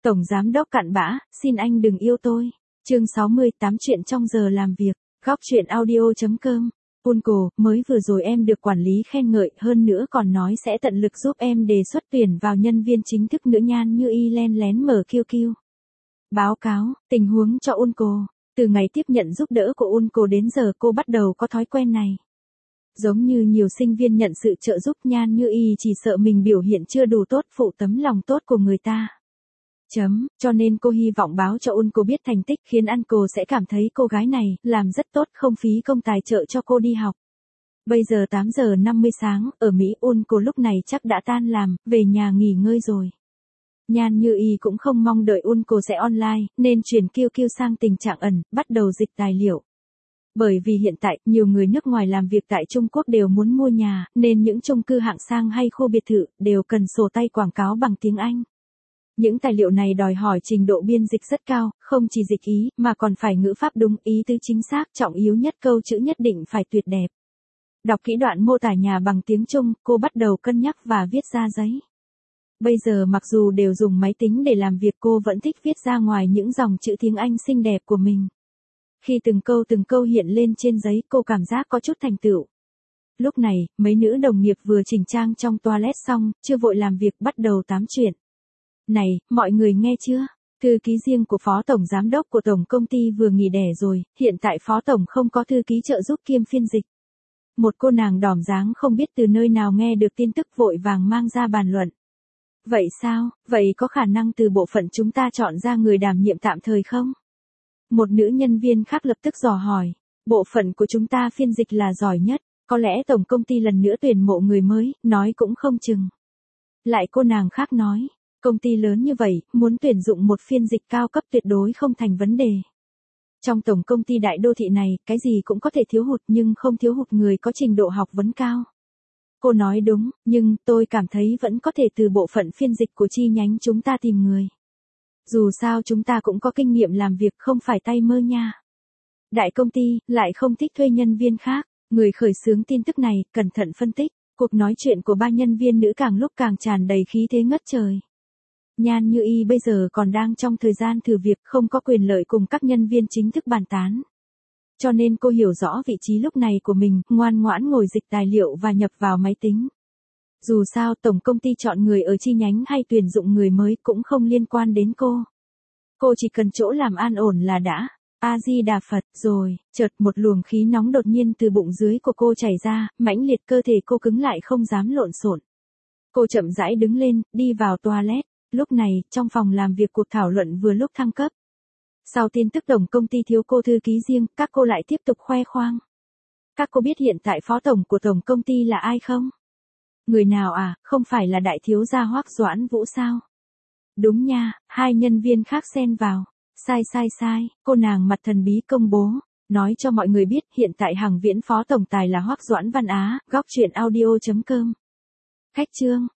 Tổng giám đốc cặn bã, xin anh đừng yêu tôi. Chương 68 chuyện trong giờ làm việc. Góc chuyện audio.com. Uncle, mới vừa rồi em được quản lý khen ngợi, hơn nữa còn nói sẽ tận lực giúp em đề xuất tuyển vào nhân viên chính thức nữa. Nhan Như Y len lén mở QQ. Báo cáo tình huống cho Uncle. Từ ngày tiếp nhận giúp đỡ của Uncle đến giờ cô bắt đầu có thói quen này. Giống như nhiều sinh viên nhận sự trợ giúp, Nhan Như Y chỉ sợ mình biểu hiện chưa đủ tốt phụ tấm lòng tốt của người ta. Cho nên cô hy vọng báo cho Uncle biết thành tích, khiến Uncle sẽ cảm thấy cô gái này làm rất tốt, không phí công tài trợ cho cô đi học. Bây giờ 8 giờ 50 sáng, ở Mỹ. Uncle lúc này chắc đã tan làm, về nhà nghỉ ngơi rồi. Nhan Như Y cũng không mong đợi Uncle sẽ online, nên chuyển QQ sang tình trạng ẩn, bắt đầu dịch tài liệu. Bởi vì hiện tại, nhiều người nước ngoài làm việc tại Trung Quốc đều muốn mua nhà, nên những chung cư hạng sang hay khu biệt thự, đều cần sổ tay quảng cáo bằng tiếng Anh. Những tài liệu này đòi hỏi trình độ biên dịch rất cao, không chỉ dịch ý, mà còn phải ngữ pháp đúng, ý tứ chính xác, trọng yếu nhất câu chữ nhất định phải tuyệt đẹp. Đọc kỹ đoạn mô tả nhà bằng tiếng Trung, cô bắt đầu cân nhắc và viết ra giấy. Bây giờ mặc dù đều dùng máy tính để làm việc, cô vẫn thích viết ra ngoài những dòng chữ tiếng Anh xinh đẹp của mình. Khi từng câu hiện lên trên giấy, cô cảm giác có chút thành tựu. Lúc này, mấy nữ đồng nghiệp vừa chỉnh trang trong toilet xong, chưa vội làm việc, bắt đầu tám chuyện. Này, mọi người nghe chưa? Thư ký riêng của phó tổng giám đốc của tổng công ty vừa nghỉ đẻ rồi, hiện tại phó tổng không có thư ký trợ giúp kiêm phiên dịch. Một cô nàng đỏm dáng không biết từ nơi nào nghe được tin tức vội vàng mang ra bàn luận. Vậy sao, vậy có khả năng từ bộ phận chúng ta chọn ra người đảm nhiệm tạm thời không? Một nữ nhân viên khác lập tức dò hỏi. Bộ phận của chúng ta phiên dịch là giỏi nhất, có lẽ tổng công ty lần nữa tuyển mộ người mới, nói cũng không chừng. Lại cô nàng khác nói. Công ty lớn như vậy, muốn tuyển dụng một phiên dịch cao cấp tuyệt đối không thành vấn đề. Trong tổng công ty đại đô thị này, cái gì cũng có thể thiếu hụt, nhưng không thiếu hụt người có trình độ học vấn cao. Cô nói đúng, nhưng tôi cảm thấy vẫn có thể từ bộ phận phiên dịch của chi nhánh chúng ta tìm người. Dù sao chúng ta cũng có kinh nghiệm làm việc, không phải tay mơ nha. Đại công ty lại không thích thuê nhân viên khác. Người khởi xướng tin tức này cẩn thận phân tích. Cuộc nói chuyện của ba nhân viên nữ càng lúc càng tràn đầy khí thế ngất trời. Nhan Như Y bây giờ còn đang trong thời gian thử việc, không có quyền lợi cùng các nhân viên chính thức bàn tán. Cho nên cô hiểu rõ vị trí lúc này của mình, ngoan ngoãn ngồi dịch tài liệu và nhập vào máy tính. Dù sao tổng công ty chọn người ở chi nhánh hay tuyển dụng người mới cũng không liên quan đến cô. Cô chỉ cần chỗ làm an ổn là đã. A Di Đà Phật. Rồi, chợt một luồng khí nóng đột nhiên từ bụng dưới của cô chảy ra, mãnh liệt, cơ thể cô cứng lại không dám lộn xộn. Cô chậm rãi đứng lên, đi vào toilet. Lúc này, trong phòng làm việc cuộc thảo luận vừa lúc thăng cấp. Sau tin tức tổng công ty thiếu cô thư ký riêng, các cô lại tiếp tục khoe khoang. Các cô biết hiện tại phó tổng của tổng công ty là ai không? Người nào à, không phải là đại thiếu gia Hoắc Doãn Vũ sao? Đúng nha, hai nhân viên khác xen vào. Sai, cô nàng mặt thần bí công bố. Nói cho mọi người biết hiện tại Hằng Viễn phó tổng tài là Hoắc Doãn Văn Á. Góc chuyện audio.com. Khách chương.